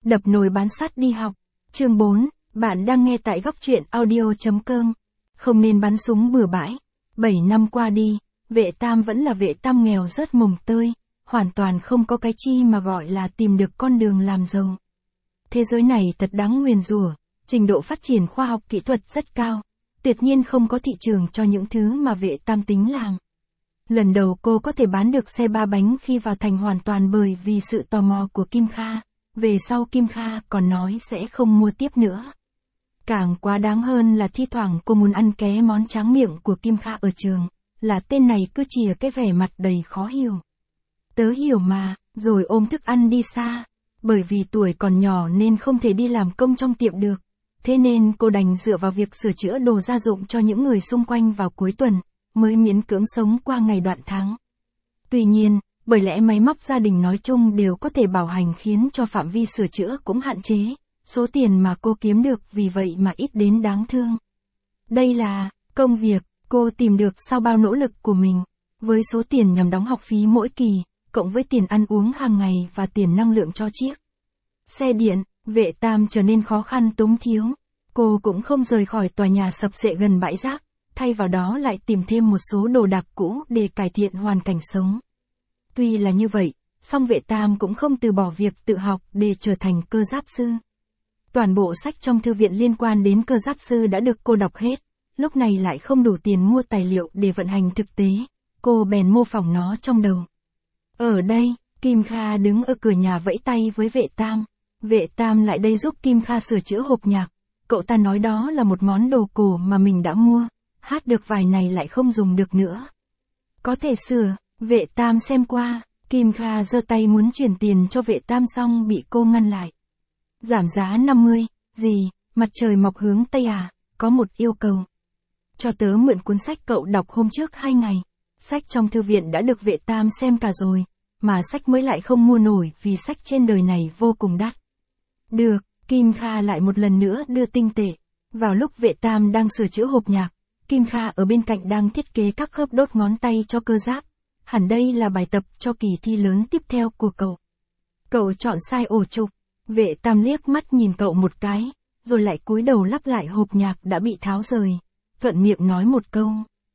Đập nồi bán sắt đi học. Chương 4, bạn đang nghe tại góc truyện audio.com. Không nên bắn súng bừa bãi. 7 năm qua đi, Vệ Tam vẫn là Vệ Tam nghèo rớt mồng tơi, hoàn toàn không có cái chi mà gọi là tìm được con đường làm giàu. Thế giới này thật đáng nguyền rủa, trình độ phát triển khoa học kỹ thuật rất cao, tuyệt nhiên không có thị trường cho những thứ mà Vệ Tam tính làm. Lần đầu cô có thể bán được xe 3 bánh khi vào thành hoàn toàn bởi vì sự tò mò của Kim Kha, về sau Kim Kha còn nói sẽ không mua tiếp nữa. Càng quá đáng hơn là thi thoảng cô muốn ăn ké món tráng miệng của Kim Kha ở trường, là tên này cứ chìa cái vẻ mặt đầy khó hiểu. Tớ hiểu mà, rồi ôm thức ăn đi xa, bởi vì tuổi còn nhỏ nên không thể đi làm công trong tiệm được, thế nên cô đành dựa vào việc sửa chữa đồ gia dụng cho những người xung quanh vào cuối tuần, mới miễn cưỡng sống qua ngày đoạn tháng. Tuy nhiên, bởi lẽ máy móc gia đình nói chung đều có thể bảo hành khiến cho phạm vi sửa chữa cũng hạn chế, số tiền mà cô kiếm được vì vậy mà ít đến đáng thương. Đây là công việc cô tìm được sau bao nỗ lực của mình, với số tiền nhằm đóng học phí mỗi kỳ, cộng với tiền ăn uống hàng ngày và tiền năng lượng cho chiếc xe điện. Vệ Tam trở nên khó khăn túng thiếu. Cô cũng không rời khỏi tòa nhà sập xệ gần bãi rác, thay vào đó lại tìm thêm một số đồ đạc cũ để cải thiện hoàn cảnh sống. Tuy là như vậy, song Vệ Tam cũng không từ bỏ việc tự học để trở thành cơ giáp sư. Toàn bộ sách trong thư viện liên quan đến cơ giáp sư đã được cô đọc hết, lúc này lại không đủ tiền mua tài liệu để vận hành thực tế, cô bèn mô phỏng nó trong đầu. Ở đây, Kim Kha đứng ở cửa nhà vẫy tay với Vệ Tam. Vệ Tam lại đây giúp Kim Kha sửa chữa hộp nhạc, cậu ta nói đó là một món đồ cổ mà mình đã mua, hát được vài này lại không dùng được nữa. Có thể sửa. Vệ Tam xem qua, Kim Kha giơ tay muốn chuyển tiền cho Vệ Tam xong bị cô ngăn lại. Giảm giá 50, gì, mặt trời mọc hướng Tây à, có một yêu cầu. Cho tớ mượn cuốn sách cậu đọc hôm trước 2 ngày. Sách trong thư viện đã được Vệ Tam xem cả rồi, mà sách mới lại không mua nổi vì sách trên đời này vô cùng đắt. Được, Kim Kha lại một lần nữa đưa tinh tệ. Vào lúc Vệ Tam đang sửa chữa hộp nhạc, Kim Kha ở bên cạnh đang thiết kế các khớp đốt ngón tay cho cơ giáp. Hẳn đây là bài tập cho kỳ thi lớn tiếp theo của cậu. Cậu chọn sai ổ trục. Vệ Tam liếc mắt nhìn cậu một cái, rồi lại cúi đầu lắp lại hộp nhạc đã bị tháo rời, thuận miệng nói một câu.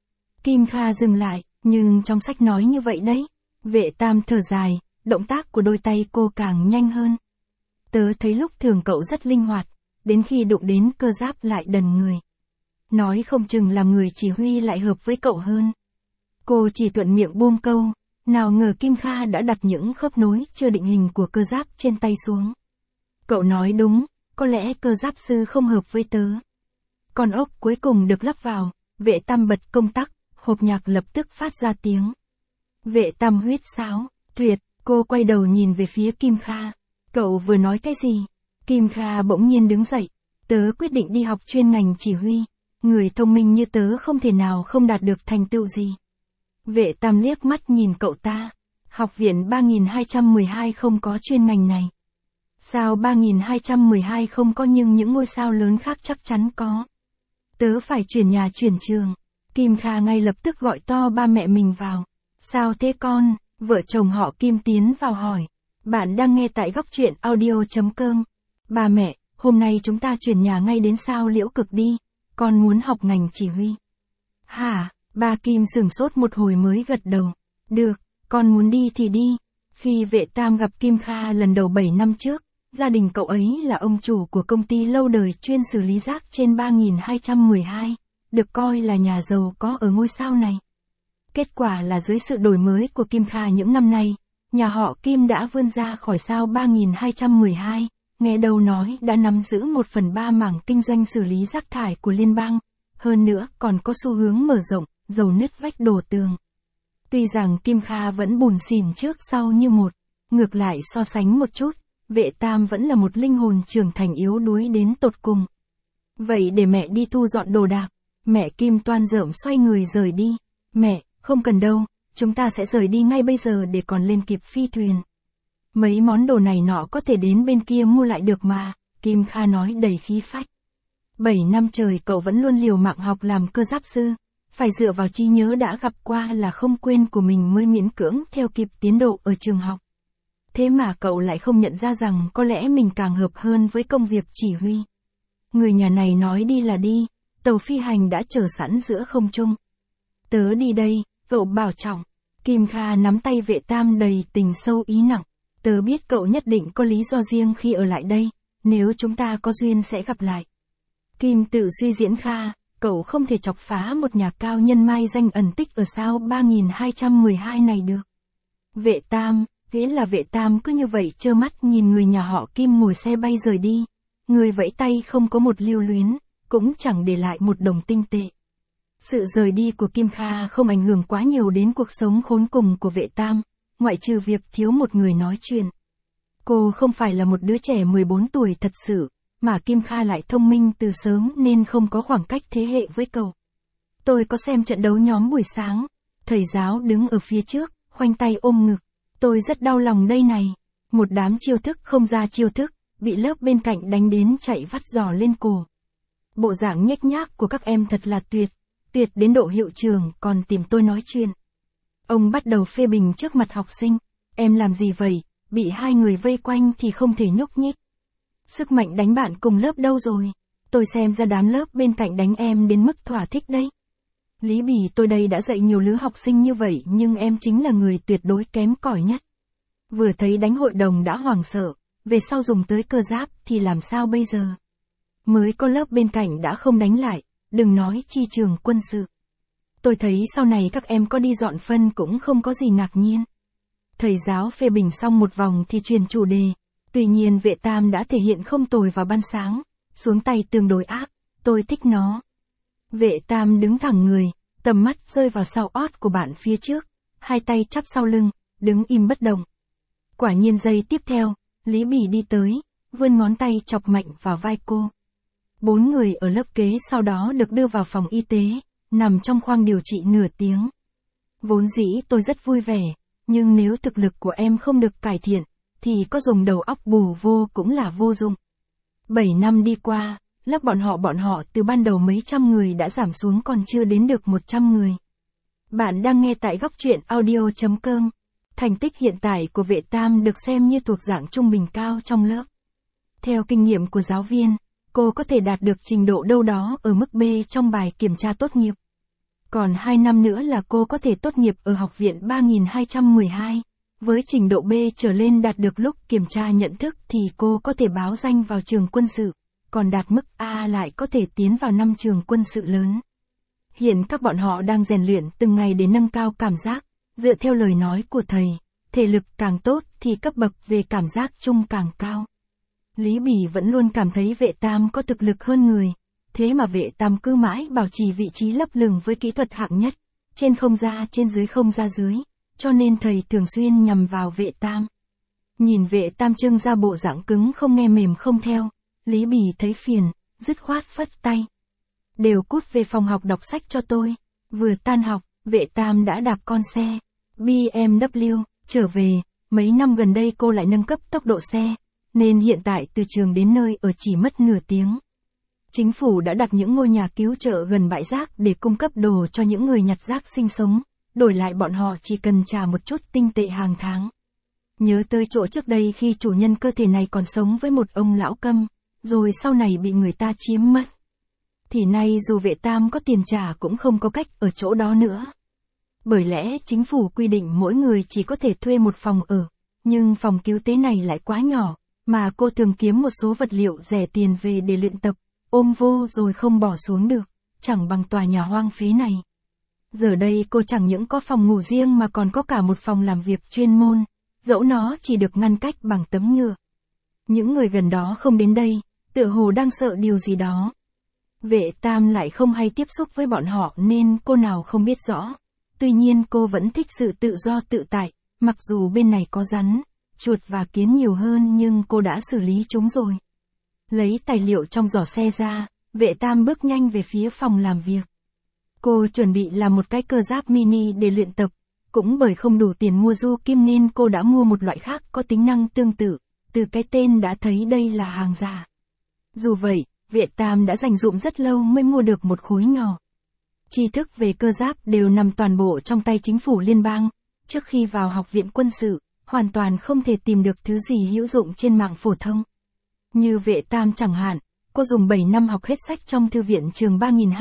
Kim Kha dừng lại, nhưng trong sách nói như vậy đấy. Vệ Tam thở dài, động tác của đôi tay cô càng nhanh hơn. Tớ thấy lúc thường cậu rất linh hoạt, đến khi đụng đến cơ giáp lại đần người. Nói không chừng làm người chỉ huy lại hợp với cậu hơn. Cô chỉ thuận miệng buông câu, nào ngờ Kim Kha đã đặt những khớp nối chưa định hình của cơ giáp trên tay xuống. Cậu nói đúng, có lẽ cơ giáp sư không hợp với tớ. Con ốc cuối cùng được lắp vào, Vệ Tam bật công tắc, hộp nhạc lập tức phát ra tiếng. Vệ Tam huýt sáo, tuyệt, cô quay đầu nhìn về phía Kim Kha. Cậu vừa nói cái gì? Kim Kha bỗng nhiên đứng dậy. Tớ quyết định đi học chuyên ngành chỉ huy. Người thông minh như tớ không thể nào không đạt được thành tựu gì. Vệ Tam liếc mắt nhìn cậu ta. Học viện 3212 không có chuyên ngành này. Sao 3212 không có nhưng những ngôi sao lớn khác chắc chắn có. Tớ phải chuyển nhà chuyển trường. Kim Kha ngay lập tức gọi to ba mẹ mình vào. Sao thế con? Vợ chồng họ Kim tiến vào hỏi. Bạn đang nghe tại góc truyện audio.com. Ba mẹ, hôm nay chúng ta chuyển nhà ngay đến sao Liễu Cực đi. Con muốn học ngành chỉ huy. Hả? Ba Kim sửng sốt một hồi mới gật đầu. Được, con muốn đi thì đi. Khi Vệ Tam gặp Kim Kha lần đầu 7 năm trước, gia đình cậu ấy là ông chủ của công ty lâu đời chuyên xử lý rác trên 3212, được coi là nhà giàu có ở ngôi sao này. Kết quả là dưới sự đổi mới của Kim Kha những năm nay, nhà họ Kim đã vươn ra khỏi sao 3212, nghe đâu nói đã nắm giữ 1/3 mảng kinh doanh xử lý rác thải của liên bang, hơn nữa còn có xu hướng mở rộng, dầu nứt vách đổ tường. Tuy rằng Kim Kha vẫn bủn xỉn trước sau như một, ngược lại so sánh một chút, Vệ Tam vẫn là một linh hồn trưởng thành yếu đuối đến tột cùng. Vậy để mẹ đi thu dọn đồ đạc. Mẹ Kim toan rợm xoay người rời đi. Mẹ, không cần đâu, chúng ta sẽ rời đi ngay bây giờ để còn lên kịp phi thuyền. Mấy món đồ này nọ có thể đến bên kia mua lại được mà, Kim Kha nói đầy khí phách. 7 năm trời cậu vẫn luôn liều mạng học làm cơ giáp sư, phải dựa vào trí nhớ đã gặp qua là không quên của mình mới miễn cưỡng theo kịp tiến độ ở trường học. Thế mà cậu lại không nhận ra rằng có lẽ mình càng hợp hơn với công việc chỉ huy. Người nhà này nói đi là đi, tàu phi hành đã chờ sẵn giữa không trung. Tớ đi đây, cậu bảo trọng. Kim Kha nắm tay Vệ Tam đầy tình sâu ý nặng. Tớ biết cậu nhất định có lý do riêng khi ở lại đây, nếu chúng ta có duyên sẽ gặp lại. Kim tự suy diễn Kha, cậu không thể chọc phá một nhà cao nhân mai danh ẩn tích ở sao 3212 này được. Vệ Tam, nghĩa là Vệ Tam cứ như vậy trơ mắt nhìn người nhà họ Kim ngồi xe bay rời đi. Người vẫy tay không có một lưu luyến, cũng chẳng để lại một đồng tinh tệ. Sự rời đi của Kim Kha không ảnh hưởng quá nhiều đến cuộc sống khốn cùng của Vệ Tam, ngoại trừ việc thiếu một người nói chuyện. Cô không phải là một đứa trẻ 14 tuổi thật sự, mà Kim Kha lại thông minh từ sớm nên không có khoảng cách thế hệ với cậu. Tôi có xem trận đấu nhóm buổi sáng, thầy giáo đứng ở phía trước, khoanh tay ôm ngực. Tôi rất đau lòng đây này. Một đám chiêu thức không ra chiêu thức, bị lớp bên cạnh đánh đến chạy vắt giò lên cổ. Bộ dạng nhếch nhác của các em thật là tuyệt, tuyệt đến độ hiệu trưởng còn tìm tôi nói chuyện. Ông bắt đầu phê bình trước mặt học sinh. Em làm gì vậy, bị hai người vây quanh thì không thể nhúc nhích. Sức mạnh đánh bạn cùng lớp đâu rồi? Tôi xem ra đám lớp bên cạnh đánh em đến mức thỏa thích đấy. Lý Bỉ, tôi đây đã dạy nhiều lứa học sinh như vậy nhưng em chính là người tuyệt đối kém cỏi nhất. Vừa thấy đánh hội đồng đã hoảng sợ, về sau dùng tới cơ giáp thì làm sao bây giờ? Mới có lớp bên cạnh đã không đánh lại, đừng nói chi trường quân sự. Tôi thấy sau này các em có đi dọn phân cũng không có gì ngạc nhiên. Thầy giáo phê bình xong một vòng thì truyền chủ đề. Tuy nhiên Vệ Tam đã thể hiện không tồi vào ban sáng, xuống tay tương đối ác, tôi thích nó. Vệ Tam đứng thẳng người, tầm mắt rơi vào sau ót của bạn phía trước, hai tay chắp sau lưng, đứng im bất động. Quả nhiên giây tiếp theo, Lý Bỉ đi tới, vươn ngón tay chọc mạnh vào vai cô. 4 người ở lớp kế sau đó được đưa vào phòng y tế, nằm trong khoang điều trị nửa tiếng. Vốn dĩ tôi rất vui vẻ, nhưng nếu thực lực của em không được cải thiện, thì có dùng đầu óc bù vô cũng là vô dụng. 7 năm đi qua, lớp bọn họ từ ban đầu mấy trăm người đã giảm xuống còn chưa đến được 100 người. Bạn đang nghe tại Góc Truyện Audio.com. Thành tích hiện tại của Vệ Tam được xem như thuộc dạng trung bình cao trong lớp. Theo kinh nghiệm của giáo viên, cô có thể đạt được trình độ đâu đó ở mức B trong bài kiểm tra tốt nghiệp. Còn 2 năm nữa là cô có thể tốt nghiệp ở học viện 3212. Với trình độ B trở lên đạt được lúc kiểm tra nhận thức thì cô có thể báo danh vào trường quân sự, còn đạt mức A lại có thể tiến vào 5 trường quân sự lớn. Hiện các bọn họ đang rèn luyện từng ngày để nâng cao cảm giác, dựa theo lời nói của thầy, thể lực càng tốt thì cấp bậc về cảm giác chung càng cao. Lý Bỉ vẫn luôn cảm thấy Vệ Tam có thực lực hơn người, thế mà Vệ Tam cứ mãi bảo trì vị trí lấp lửng với kỹ thuật hạng nhất, trên không ra trên dưới không ra dưới, cho nên thầy thường xuyên nhằm vào Vệ Tam. Nhìn Vệ Tam trưng ra bộ dạng cứng không nghe mềm không theo, Lý Bỉ thấy phiền, dứt khoát phất tay. Đều cút về phòng học đọc sách cho tôi. Vừa tan học, Vệ Tam đã đạp con xe BMW, trở về. Mấy năm gần đây cô lại nâng cấp tốc độ xe, nên hiện tại từ trường đến nơi ở chỉ mất nửa tiếng. Chính phủ đã đặt những ngôi nhà cứu trợ gần bãi rác để cung cấp đồ cho những người nhặt rác sinh sống, đổi lại bọn họ chỉ cần trả một chút tinh tệ hàng tháng. Nhớ tới chỗ trước đây khi chủ nhân cơ thể này còn sống với một ông lão câm, rồi sau này bị người ta chiếm mất. Thì nay dù Vệ Tam có tiền trả cũng không có cách ở chỗ đó nữa. Bởi lẽ chính phủ quy định mỗi người chỉ có thể thuê một phòng ở, nhưng phòng cứu tế này lại quá nhỏ, mà cô thường kiếm một số vật liệu rẻ tiền về để luyện tập, ôm vô rồi không bỏ xuống được, chẳng bằng tòa nhà hoang phế này. Giờ đây cô chẳng những có phòng ngủ riêng mà còn có cả một phòng làm việc chuyên môn, dẫu nó chỉ được ngăn cách bằng tấm nhựa. Những người gần đó không đến đây, tựa hồ đang sợ điều gì đó. Vệ Tam lại không hay tiếp xúc với bọn họ nên cô nào không biết rõ. Tuy nhiên cô vẫn thích sự tự do tự tại, mặc dù bên này có rắn, chuột và kiến nhiều hơn nhưng cô đã xử lý chúng rồi. Lấy tài liệu trong giỏ xe ra, Vệ Tam bước nhanh về phía phòng làm việc. Cô chuẩn bị làm một cái cơ giáp mini để luyện tập, cũng bởi không đủ tiền mua du kim nên cô đã mua một loại khác có tính năng tương tự, từ cái tên đã thấy đây là hàng giả. Dù vậy, Vệ Tam đã dành dụm rất lâu mới mua được một khối nhỏ. Tri thức về cơ giáp đều nằm toàn bộ trong tay chính phủ liên bang. Trước khi vào học viện quân sự, hoàn toàn không thể tìm được thứ gì hữu dụng trên mạng phổ thông. Như Vệ Tam chẳng hạn, cô dùng 7 năm học hết sách trong thư viện trường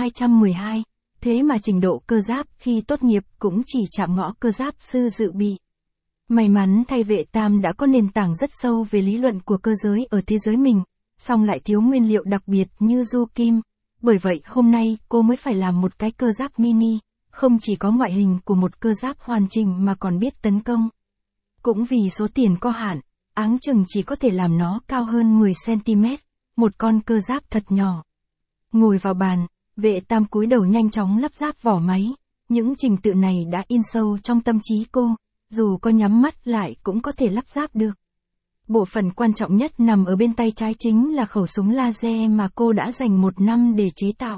3212, thế mà trình độ cơ giáp khi tốt nghiệp cũng chỉ chạm ngõ cơ giáp sư dự bị. May mắn thay Vệ Tam đã có nền tảng rất sâu về lý luận của cơ giới ở thế giới mình, song lại thiếu nguyên liệu đặc biệt như du kim. Bởi vậy hôm nay cô mới phải làm một cái cơ giáp mini, không chỉ có ngoại hình của một cơ giáp hoàn chỉnh mà còn biết tấn công. Cũng vì số tiền có hạn, áng chừng chỉ có thể làm nó cao hơn 10cm, một con cơ giáp thật nhỏ. Ngồi vào bàn, Vệ Tam cúi đầu nhanh chóng lắp ráp vỏ máy, những trình tự này đã in sâu trong tâm trí cô, dù có nhắm mắt lại cũng có thể lắp ráp được. Bộ phận quan trọng nhất nằm ở bên tay trái chính là khẩu súng laser mà cô đã dành 1 năm để chế tạo.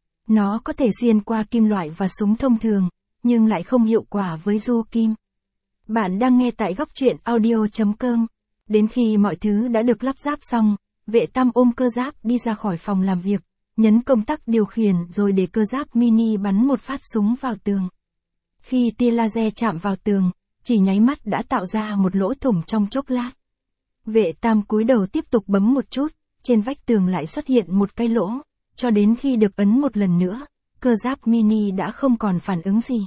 Nó có thể xuyên qua kim loại và súng thông thường, nhưng lại không hiệu quả với du kim. Bạn đang nghe tại góc truyện audio.com. Đến khi mọi thứ đã được lắp ráp xong, Vệ Tam ôm cơ giáp đi ra khỏi phòng làm việc, nhấn công tắc điều khiển rồi để cơ giáp mini bắn một phát súng vào tường. Khi tia laser chạm vào tường, chỉ nháy mắt đã tạo ra một lỗ thủng trong chốc lát. Vệ Tam cúi đầu tiếp tục bấm một chút, trên vách tường lại xuất hiện một cái lỗ, cho đến khi được ấn một lần nữa, cơ giáp mini đã không còn phản ứng gì.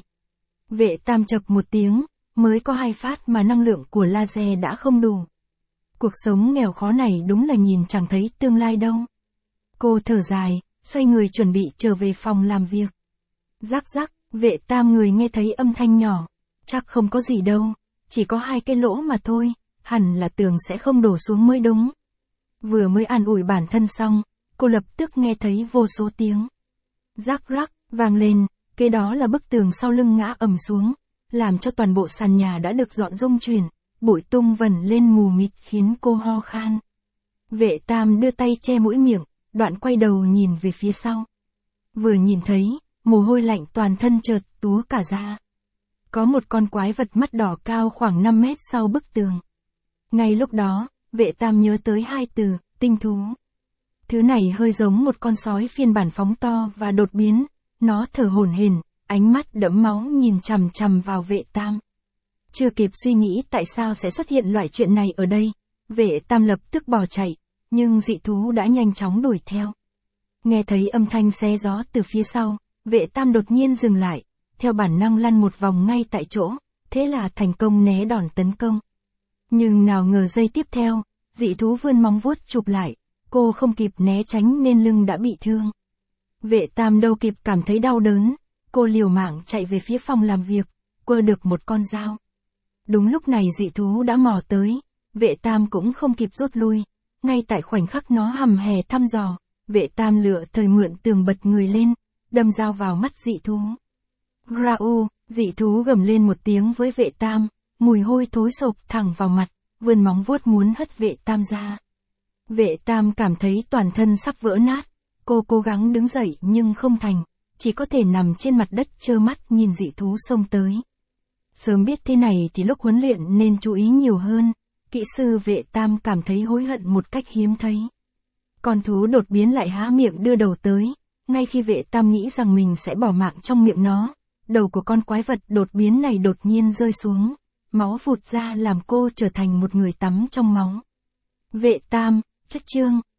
Vệ Tam chậc một tiếng, mới có 2 phát mà năng lượng của laser đã không đủ. Cuộc sống nghèo khó này đúng là nhìn chẳng thấy tương lai đâu. Cô thở dài, xoay người chuẩn bị trở về phòng làm việc. Rắc rắc, Vệ Tam người nghe thấy âm thanh nhỏ. Chắc không có gì đâu, chỉ có 2 cái lỗ mà thôi, hẳn là tường sẽ không đổ xuống mới đúng. Vừa mới an ủi bản thân xong, cô lập tức nghe thấy vô số tiếng. Rắc rắc, vang lên, kế đó là bức tường sau lưng ngã ầm xuống, làm cho toàn bộ sàn nhà đã được dọn rung chuyển, bụi tung vẩn lên mù mịt khiến cô ho khan. Vệ Tam đưa tay che mũi miệng, đoạn quay đầu nhìn về phía sau. Vừa nhìn thấy, mồ hôi lạnh toàn thân chợt túa cả ra. Có một con quái vật mắt đỏ cao khoảng 5 mét sau bức tường. Ngay lúc đó, Vệ Tam nhớ tới 2 từ, tinh thú. Thứ này hơi giống một con sói phiên bản phóng to và đột biến, nó thở hổn hển, ánh mắt đẫm máu nhìn chằm chằm vào Vệ Tam. Chưa kịp suy nghĩ tại sao sẽ xuất hiện loại chuyện này ở đây, Vệ Tam lập tức bỏ chạy, nhưng dị thú đã nhanh chóng đuổi theo. Nghe thấy âm thanh xé gió từ phía sau, Vệ Tam đột nhiên dừng lại, theo bản năng lăn một vòng ngay tại chỗ, thế là thành công né đòn tấn công. Nhưng nào ngờ giây tiếp theo, dị thú vươn móng vuốt chụp lại, cô không kịp né tránh nên lưng đã bị thương. Vệ Tam đâu kịp cảm thấy đau đớn, cô liều mạng chạy về phía phòng làm việc, quơ được một con dao. Đúng lúc này dị thú đã mò tới, Vệ Tam cũng không kịp rút lui, ngay tại khoảnh khắc nó hầm hè thăm dò, Vệ Tam lựa thời mượn tường bật người lên, đâm dao vào mắt dị thú. Grau, dị thú gầm lên một tiếng với Vệ Tam, mùi hôi thối sộc thẳng vào mặt, vươn móng vuốt muốn hất Vệ Tam ra. Vệ Tam cảm thấy toàn thân sắp vỡ nát, cô cố gắng đứng dậy nhưng không thành, chỉ có thể nằm trên mặt đất trơ mắt nhìn dị thú xông tới. Sớm biết thế này thì lúc huấn luyện nên chú ý nhiều hơn, kỹ sư Vệ Tam cảm thấy hối hận một cách hiếm thấy. Con thú đột biến lại há miệng đưa đầu tới, ngay khi Vệ Tam nghĩ rằng mình sẽ bỏ mạng trong miệng nó, đầu của con quái vật đột biến này đột nhiên rơi xuống, máu phụt ra làm cô trở thành một người tắm trong máu. Vệ Tam, chất chương,